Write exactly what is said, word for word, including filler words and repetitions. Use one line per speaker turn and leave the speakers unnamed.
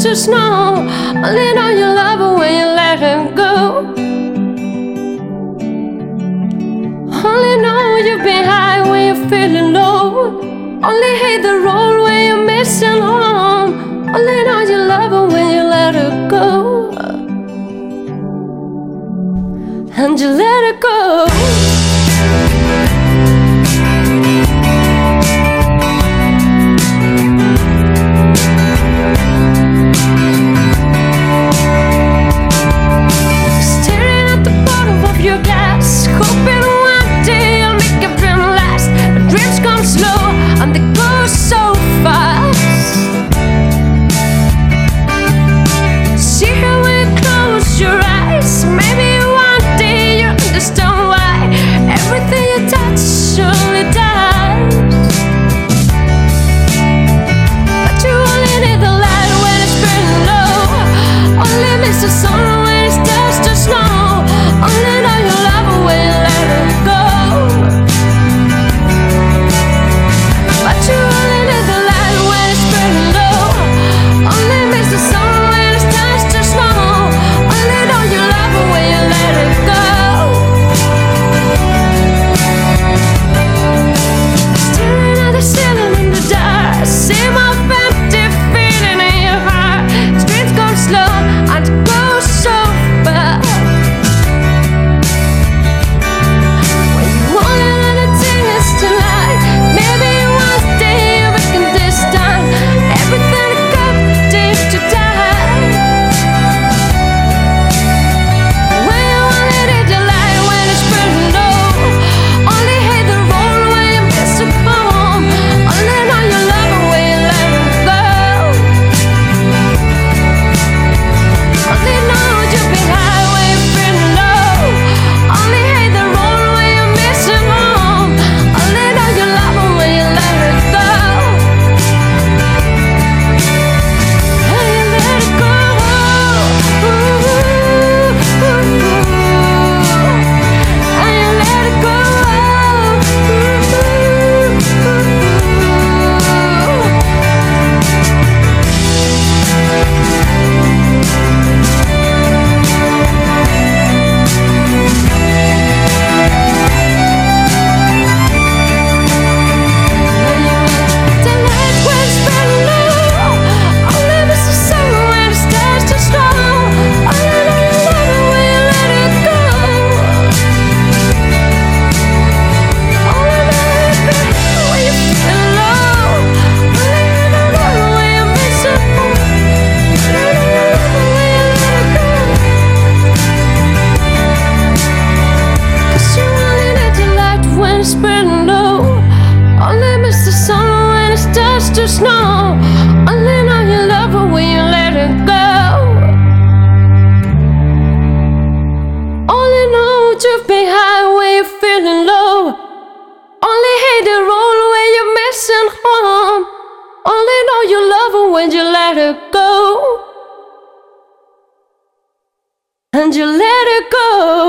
starts to snow. Only know you love her when you let her go. Only know you've been high when you're feeling low. Only hate the road when you're missing home. Only know you love her when you let her go. And you let her go. Staring at the bottom of your glass, hoping one day you'll make your dream last. But dreams come slow and they go so fast. See her when you close your eyes. Maybe one day you'll understand why everything you touch surely dies. But you only need the light when it's burning low. Only miss the sun when it starts to snow. Only know you love her when you let her go. But you only need the light when it's burning low. Only miss the sun when it starts to snow. Only know you love her when you let her go. Staring at the ceiling in the dark, same old empty feeling in your heart. Screens go slow and go so fast. When you only let it take us tonight, maybe one day we can distance everything that comes deep to die. When you only need the light when it's burning low. Only hate the road when you miss her home. Only know you love her when you let her go. Only know you've been high when you're feeling low. Only hate the road when you miss her home. Only know you love her when you let her go. And you let her go. Ooh, ooh, ooh. And you let her go. The light when it's burning low. Only miss the sun when it starts to snow. Only know you love her when you let her go. Only know you've been high when you're feeling low. Only know you love her when you miss her home. Only know you love her when you let her go. 'Cause you only need the light when it's burning low. Only miss the sun when it starts to snow. Only know you love her when you let her go. Only know you've been high when you're feeling low. Only hate the road when you're missing home. Only know you love her when you let her go. And you let her go.